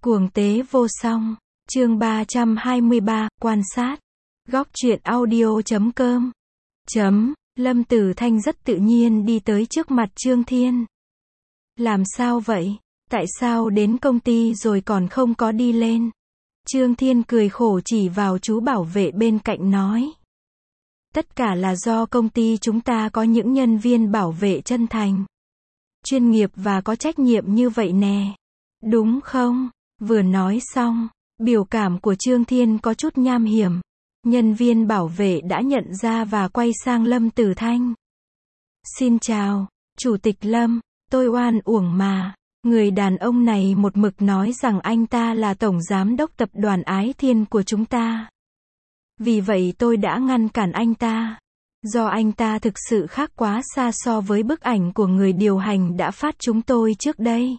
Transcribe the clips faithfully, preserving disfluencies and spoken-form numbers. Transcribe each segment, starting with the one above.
Cuồng tế vô song. Chương ba trăm hai mươi ba, quan sát. Góc truyện audio chấm com. Chấm, Lâm Tử Thanh rất tự nhiên đi tới trước mặt Trương Thiên. Làm sao vậy? Tại sao đến công ty rồi còn không có đi lên? Trương Thiên cười khổ chỉ vào chú bảo vệ bên cạnh nói. Tất cả là do công ty chúng ta có những nhân viên bảo vệ chân thành, chuyên nghiệp và có trách nhiệm như vậy nè. Đúng không? Vừa nói xong, biểu cảm của Trương Thiên có chút nham hiểm. Nhân viên bảo vệ đã nhận ra và quay sang Lâm Tử Thanh. Xin chào, Chủ tịch Lâm, tôi oan uổng mà. Người đàn ông này một mực nói rằng anh ta là tổng giám đốc tập đoàn Ái Thiên của chúng ta. Vì vậy tôi đã ngăn cản anh ta. Do anh ta thực sự khác quá xa so với bức ảnh của người điều hành đã phát chúng tôi trước đây.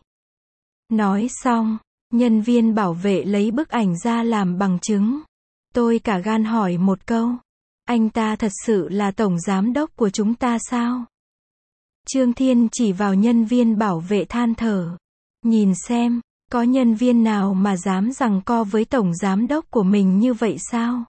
Nói xong, nhân viên bảo vệ lấy bức ảnh ra làm bằng chứng. Tôi cả gan hỏi một câu. Anh ta thật sự là tổng giám đốc của chúng ta sao? Trương Thiên chỉ vào nhân viên bảo vệ than thở. Nhìn xem, có nhân viên nào mà dám giằng co với tổng giám đốc của mình như vậy sao?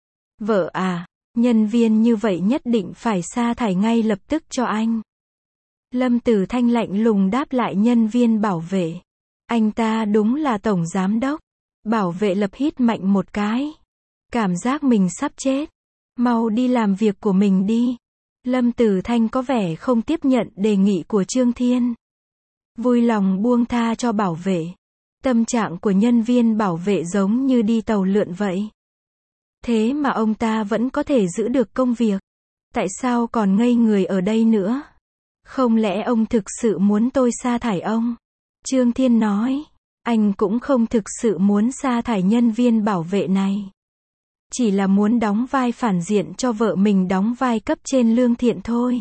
Vợ à, nhân viên như vậy nhất định phải sa thải ngay lập tức cho anh. Lâm Tử Thanh lạnh lùng đáp lại nhân viên bảo vệ. Anh ta đúng là tổng giám đốc. Bảo vệ lập hít mạnh một cái. Cảm giác mình sắp chết. Mau đi làm việc của mình đi. Lâm Tử Thanh có vẻ không tiếp nhận đề nghị của Trương Thiên. Vui lòng buông tha cho bảo vệ. Tâm trạng của nhân viên bảo vệ giống như đi tàu lượn vậy. Thế mà ông ta vẫn có thể giữ được công việc. Tại sao còn ngây người ở đây nữa? Không lẽ ông thực sự muốn tôi sa thải ông? Trương Thiên nói. Anh cũng không thực sự muốn sa thải nhân viên bảo vệ này. Chỉ là muốn đóng vai phản diện cho vợ mình đóng vai cấp trên lương thiện thôi.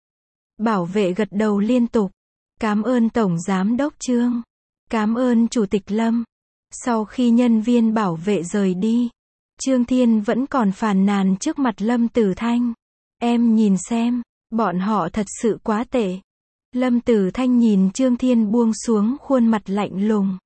Bảo vệ gật đầu liên tục. Cảm ơn Tổng Giám đốc Trương. Cảm ơn Chủ tịch Lâm. Sau khi nhân viên bảo vệ rời đi, Trương Thiên vẫn còn phàn nàn trước mặt Lâm Tử Thanh. Em nhìn xem, bọn họ thật sự quá tệ. Lâm Tử Thanh nhìn Trương Thiên buông xuống khuôn mặt lạnh lùng.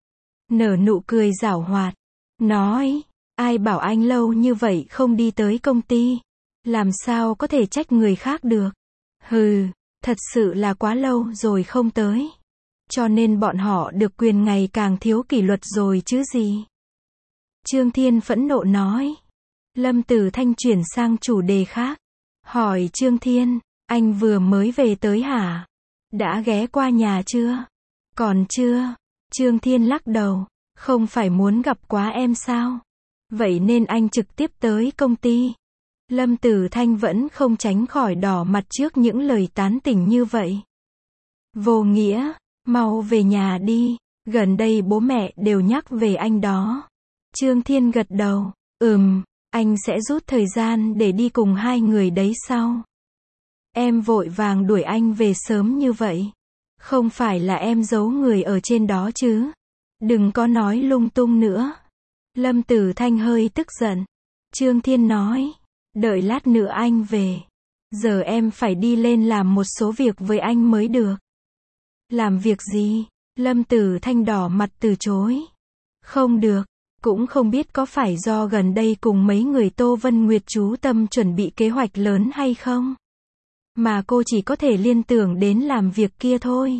Nở nụ cười giảo hoạt. Nói, ai bảo anh lâu như vậy không đi tới công ty. Làm sao có thể trách người khác được. Hừ, thật sự là quá lâu rồi không tới. Cho nên bọn họ được quyền ngày càng thiếu kỷ luật rồi chứ gì. Trương Thiên phẫn nộ nói. Lâm Tử Thanh chuyển sang chủ đề khác. Hỏi Trương Thiên, anh vừa mới về tới hả? Đã ghé qua nhà chưa? Còn chưa? Trương Thiên lắc đầu. Không phải muốn gặp quá em sao? Vậy nên anh trực tiếp tới công ty. Lâm Tử Thanh vẫn không tránh khỏi đỏ mặt trước những lời tán tỉnh như vậy. Vô nghĩa, mau về nhà đi. Gần đây bố mẹ đều nhắc về anh đó. Trương Thiên gật đầu. Ừm, anh sẽ rút thời gian để đi cùng hai người đấy sau. Em vội vàng đuổi anh về sớm như vậy. Không phải là em giấu người ở trên đó chứ. Đừng có nói lung tung nữa. Lâm Tử Thanh hơi tức giận. Trương Thiên nói. Đợi lát nữa anh về. Giờ em phải đi lên làm một số việc với anh mới được. Làm việc gì? Lâm Tử Thanh đỏ mặt từ chối. Không được. Cũng không biết có phải do gần đây cùng mấy người Tô Vân Nguyệt chú tâm chuẩn bị kế hoạch lớn hay không? Mà cô chỉ có thể liên tưởng đến làm việc kia thôi.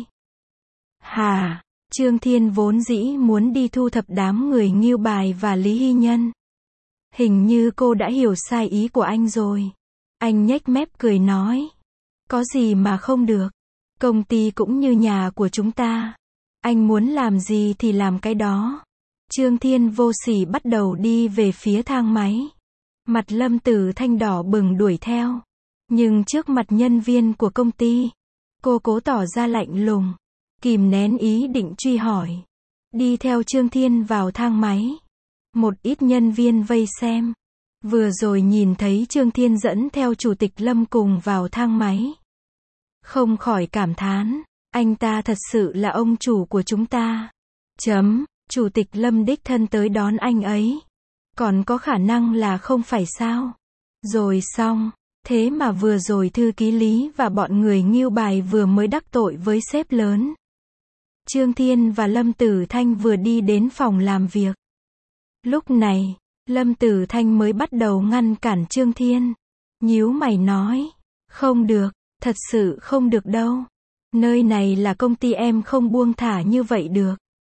Hà, Trương Thiên vốn dĩ muốn đi thu thập đám người Ngưu Bài và Lý Hy Nhân. Hình như cô đã hiểu sai ý của anh rồi. Anh nhếch mép cười nói. Có gì mà không được. Công ty cũng như nhà của chúng ta. Anh muốn làm gì thì làm cái đó. Trương Thiên vô sỉ bắt đầu đi về phía thang máy. Mặt Lâm Tử Thanh đỏ bừng đuổi theo. Nhưng trước mặt nhân viên của công ty, cô cố tỏ ra lạnh lùng, kìm nén ý định truy hỏi. Đi theo Trương Thiên vào thang máy. Một ít nhân viên vây xem. Vừa rồi nhìn thấy Trương Thiên dẫn theo Chủ tịch Lâm cùng vào thang máy. Không khỏi cảm thán, anh ta thật sự là ông chủ của chúng ta. Chấm, Chủ tịch Lâm đích thân tới đón anh ấy. Còn có khả năng là không phải sao? Rồi xong. Thế mà vừa rồi thư ký Lý và bọn người Ngưu Bài vừa mới đắc tội với sếp lớn. Trương Thiên và Lâm Tử Thanh vừa đi đến phòng làm việc. Lúc này, Lâm Tử Thanh mới bắt đầu ngăn cản Trương Thiên. Nhíu mày nói, không được, thật sự không được đâu. Nơi này là công ty, em không buông thả như vậy được.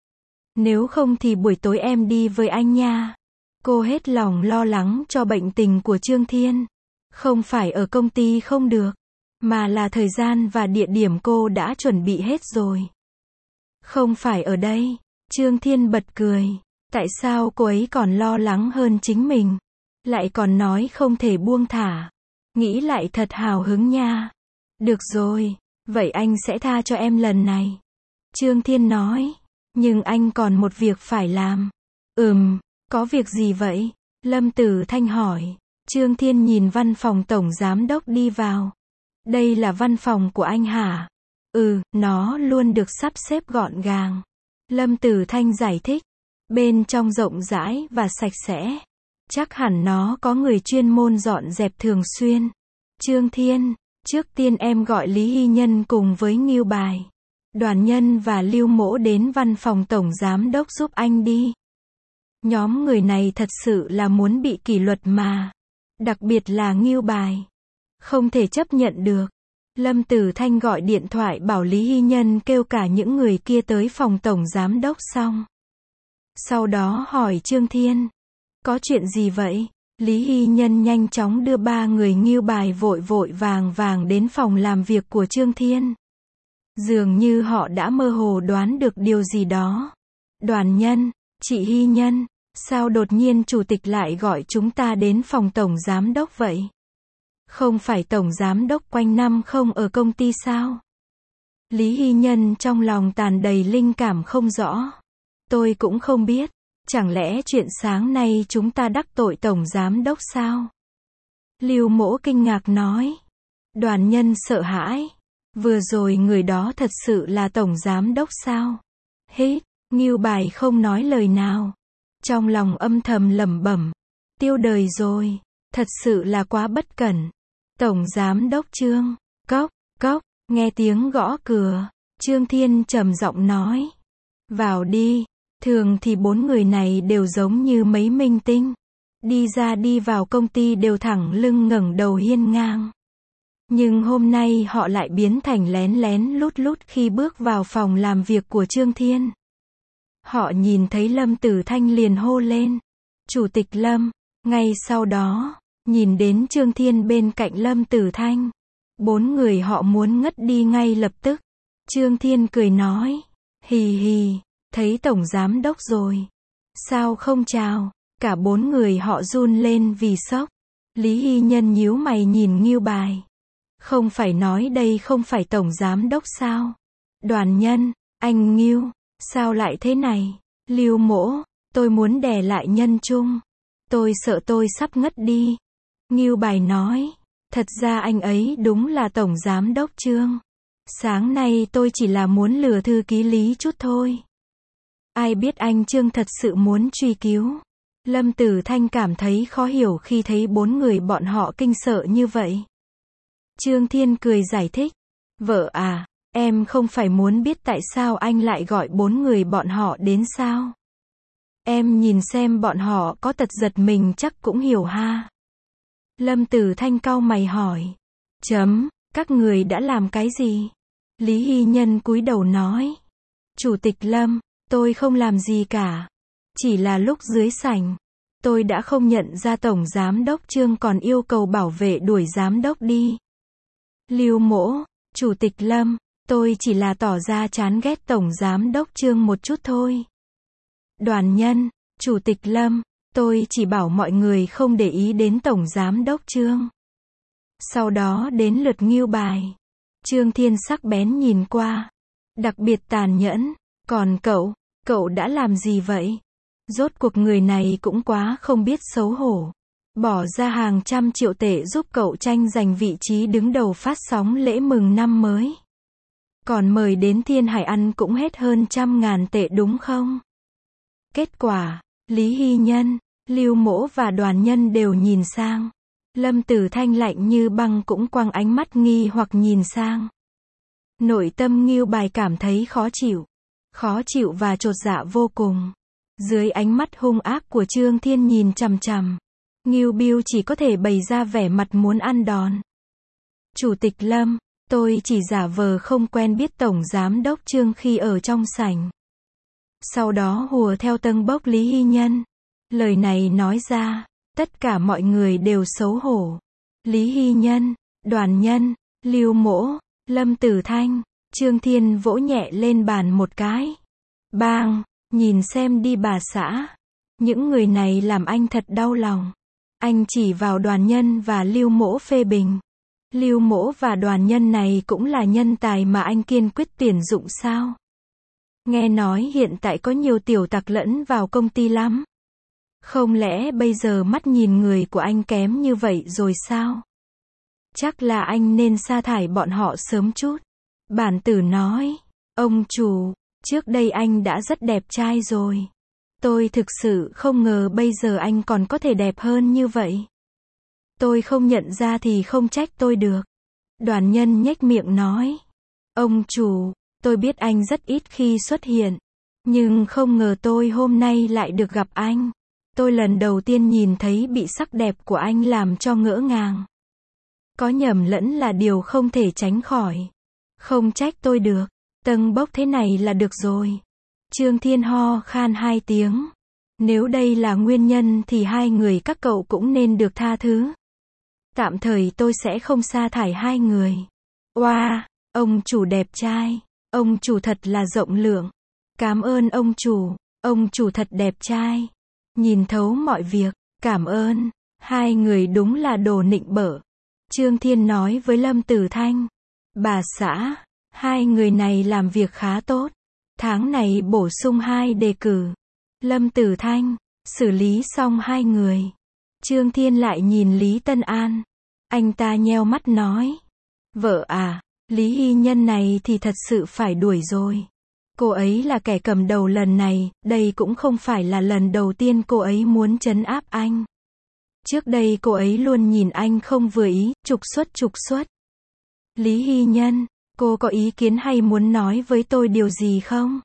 Nếu không thì buổi tối em đi với anh nha. Cô hết lòng lo lắng cho bệnh tình của Trương Thiên. Không phải ở công ty không được, mà là thời gian và địa điểm cô đã chuẩn bị hết rồi. Không phải ở đây. Trương Thiên bật cười. Tại sao cô ấy còn lo lắng hơn chính mình? Lại còn nói không thể buông thả. Nghĩ lại thật hào hứng nha. Được rồi, vậy anh sẽ tha cho em lần này. Trương Thiên nói. Nhưng anh còn một việc phải làm. Ừm, có việc gì vậy? Lâm Tử Thanh hỏi. Trương Thiên nhìn văn phòng tổng giám đốc đi vào. Đây là văn phòng của anh hả? Ừ, nó luôn được sắp xếp gọn gàng. Lâm Tử Thanh giải thích. Bên trong rộng rãi và sạch sẽ. Chắc hẳn nó có người chuyên môn dọn dẹp thường xuyên. Trương Thiên, trước tiên em gọi Lý Hy Nhân cùng với Ngưu Bài, Đoàn Nhân và Lưu Mỗ đến văn phòng tổng giám đốc giúp anh đi. Nhóm người này thật sự là muốn bị kỷ luật mà. Đặc biệt là Ngưu Bài. Không thể chấp nhận được. Lâm Tử Thanh gọi điện thoại bảo Lý Hy Nhân kêu cả những người kia tới phòng tổng giám đốc xong. Sau đó hỏi Trương Thiên. Có chuyện gì vậy? Lý Hy Nhân nhanh chóng đưa ba người Ngưu Bài vội vội vàng vàng đến phòng làm việc của Trương Thiên. Dường như họ đã mơ hồ đoán được điều gì đó. Đoàn Nhân, chị Hy Nhân, sao đột nhiên chủ tịch lại gọi chúng ta đến phòng tổng giám đốc vậy? Không phải tổng giám đốc quanh năm không ở công ty sao? Lý Hy Nhân trong lòng tràn đầy linh cảm không rõ. Tôi cũng không biết. Chẳng lẽ chuyện sáng nay chúng ta đắc tội tổng giám đốc sao? Lưu Mỗ kinh ngạc nói. Đoàn Nhân sợ hãi. Vừa rồi người đó thật sự là tổng giám đốc sao? Hít, Ngưu Bài không nói lời nào. Trong lòng âm thầm lẩm bẩm. Tiêu đời rồi. Thật sự là quá bất cẩn. Tổng giám đốc Trương. Cốc, cốc, nghe tiếng gõ cửa. Trương Thiên trầm giọng nói. Vào đi. Thường thì bốn người này đều giống như mấy minh tinh. Đi ra đi vào công ty đều thẳng lưng ngẩng đầu hiên ngang. Nhưng hôm nay họ lại biến thành lén lén lút lút khi bước vào phòng làm việc của Trương Thiên. Họ nhìn thấy Lâm Tử Thanh liền hô lên. Chủ tịch Lâm. Ngay sau đó, nhìn đến Trương Thiên bên cạnh Lâm Tử Thanh. Bốn người họ muốn ngất đi ngay lập tức. Trương Thiên cười nói. Hì hì. Thấy tổng giám đốc rồi. Sao không chào? Cả bốn người họ run lên vì sốc. Lý Hy Nhân nhíu mày nhìn Ngưu Bài. Không phải nói đây không phải tổng giám đốc sao? Đoàn Nhân, anh Ngưu, sao lại thế này? Lưu Mỗ, tôi muốn đè lại Nhân Trung. Tôi sợ tôi sắp ngất đi. Ngưu Bài nói. Thật ra anh ấy đúng là tổng giám đốc Trương. Sáng nay tôi chỉ là muốn lừa thư ký Lý chút thôi. Ai biết anh Trương thật sự muốn truy cứu. Lâm Tử Thanh cảm thấy khó hiểu khi thấy bốn người bọn họ kinh sợ như vậy. Trương Thiên cười giải thích. Vợ à, em không phải muốn biết tại sao anh lại gọi bốn người bọn họ đến sao? Em nhìn xem bọn họ có tật giật mình chắc cũng hiểu ha. Lâm Tử Thanh cau mày hỏi. Chấm, các người đã làm cái gì? Lý Hy Nhân cúi đầu nói. Chủ tịch Lâm, tôi không làm gì cả. Chỉ là lúc dưới sảnh, tôi đã không nhận ra tổng giám đốc Trương còn yêu cầu bảo vệ đuổi giám đốc đi. Lưu Mỗ, chủ tịch Lâm, tôi chỉ là tỏ ra chán ghét tổng giám đốc Trương một chút thôi. Đoàn Nhân, chủ tịch Lâm, tôi chỉ bảo mọi người không để ý đến tổng giám đốc Trương. Sau đó đến lượt Ngưu Bài. Trương Thiên sắc bén nhìn qua. Đặc biệt tàn nhẫn. Còn cậu, cậu đã làm gì vậy? Rốt cuộc người này cũng quá không biết xấu hổ. Bỏ ra hàng trăm triệu tệ giúp cậu tranh giành vị trí đứng đầu phát sóng lễ mừng năm mới. Còn mời đến Thiên Hải ăn cũng hết hơn trăm ngàn tệ đúng không? Kết quả, Lý Hy Nhân, Lưu Mỗ và Đoàn Nhân đều nhìn sang. Lâm Tử Thanh lạnh như băng cũng quăng ánh mắt nghi hoặc nhìn sang. Nội tâm Ngưu Bài cảm thấy khó chịu. khó chịu và chột dạ vô cùng. Dưới ánh mắt hung ác của Trương Thiên nhìn chằm chằm, Ngưu Bưu chỉ có thể bày ra vẻ mặt muốn ăn đòn. Chủ tịch Lâm, tôi chỉ giả vờ không quen biết Tổng Giám đốc Trương khi ở trong sảnh. Sau đó hùa theo tâng bốc Lý Hy Nhân. Lời này nói ra, tất cả mọi người đều xấu hổ. Lý Hy Nhân, Đoàn Nhân, Lưu Mỗ, Lâm Tử Thanh, Trương Thiên vỗ nhẹ lên bàn một cái. Bang, nhìn xem đi bà xã. Những người này làm anh thật đau lòng. Anh chỉ vào Đoàn Nhân và Lưu Mỗ phê bình. Lưu Mỗ và Đoàn Nhân này cũng là nhân tài mà anh kiên quyết tuyển dụng sao? Nghe nói hiện tại có nhiều tiểu tặc lẫn vào công ty lắm. Không lẽ bây giờ mắt nhìn người của anh kém như vậy rồi sao? Chắc là anh nên sa thải bọn họ sớm chút. Bản tử nói, ông chủ, trước đây anh đã rất đẹp trai rồi. Tôi thực sự không ngờ bây giờ anh còn có thể đẹp hơn như vậy. Tôi không nhận ra thì không trách tôi được. Đoàn Nhân nhếch miệng nói, ông chủ, tôi biết anh rất ít khi xuất hiện. Nhưng không ngờ tôi hôm nay lại được gặp anh. Tôi lần đầu tiên nhìn thấy bị sắc đẹp của anh làm cho ngỡ ngàng. Có nhầm lẫn là điều không thể tránh khỏi. Không trách tôi được. Tâng bốc thế này là được rồi. Trương Thiên ho khan hai tiếng. Nếu đây là nguyên nhân thì hai người các cậu cũng nên được tha thứ. Tạm thời tôi sẽ không sa thải hai người. Oa, wow, ông chủ đẹp trai. Ông chủ thật là rộng lượng. Cảm ơn ông chủ. Ông chủ thật đẹp trai. Nhìn thấu mọi việc. Cảm ơn. Hai người đúng là đồ nịnh bợ. Trương Thiên nói với Lâm Tử Thanh. Bà xã, hai người này làm việc khá tốt. Tháng này bổ sung hai đề cử. Lâm Tử Thanh, xử lý xong hai người. Trương Thiên lại nhìn Lý Tân An. Anh ta nheo mắt nói. Vợ à, Lý Hy Nhân này thì thật sự phải đuổi rồi. Cô ấy là kẻ cầm đầu lần này, đây cũng không phải là lần đầu tiên cô ấy muốn trấn áp anh. Trước đây cô ấy luôn nhìn anh không vừa ý, trục xuất trục xuất. Lý Hy Nhân, cô có ý kiến hay muốn nói với tôi điều gì không?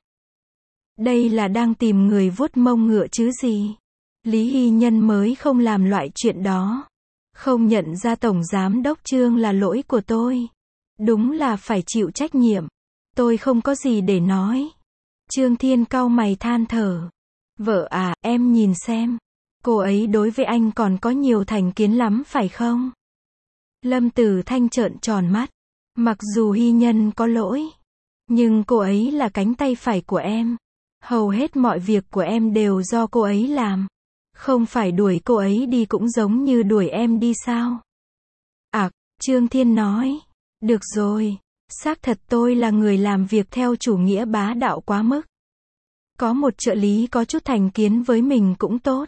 Đây là đang tìm người vuốt mông ngựa chứ gì? Lý Hy Nhân mới không làm loại chuyện đó. Không nhận ra Tổng Giám đốc Trương là lỗi của tôi. Đúng là phải chịu trách nhiệm. Tôi không có gì để nói. Trương Thiên cau mày than thở. Vợ à, em nhìn xem. Cô ấy đối với anh còn có nhiều thành kiến lắm phải không? Lâm Tử Thanh trợn tròn mắt. Mặc dù Hy Nhân có lỗi, nhưng cô ấy là cánh tay phải của em. Hầu hết mọi việc của em đều do cô ấy làm. Không phải đuổi cô ấy đi cũng giống như đuổi em đi sao? À, Trương Thiên nói. Được rồi, xác thật tôi là người làm việc theo chủ nghĩa bá đạo quá mức. Có một trợ lý có chút thành kiến với mình cũng tốt.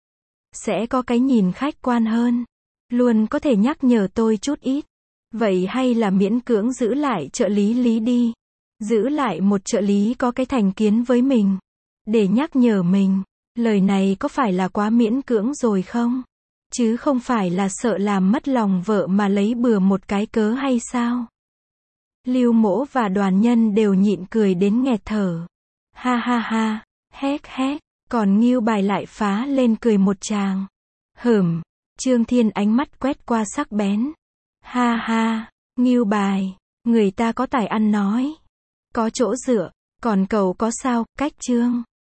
Sẽ có cái nhìn khách quan hơn. Luôn có thể nhắc nhở tôi chút ít. Vậy hay là miễn cưỡng giữ lại trợ lý Lý đi. Giữ lại một trợ lý có cái thành kiến với mình. Để nhắc nhở mình. Lời này có phải là quá miễn cưỡng rồi không? Chứ không phải là sợ làm mất lòng vợ mà lấy bừa một cái cớ hay sao? Lưu Mỗ và Đoàn Nhân đều nhịn cười đến nghẹt thở. Ha ha ha, hét hét, còn Ngưu Bài lại phá lên cười một tràng. Hửm, Trương Thiên ánh mắt quét qua sắc bén. Ha ha, Ngưu Bài, người ta có tài ăn nói. Có chỗ dựa, còn cậu có sao, cách Trương?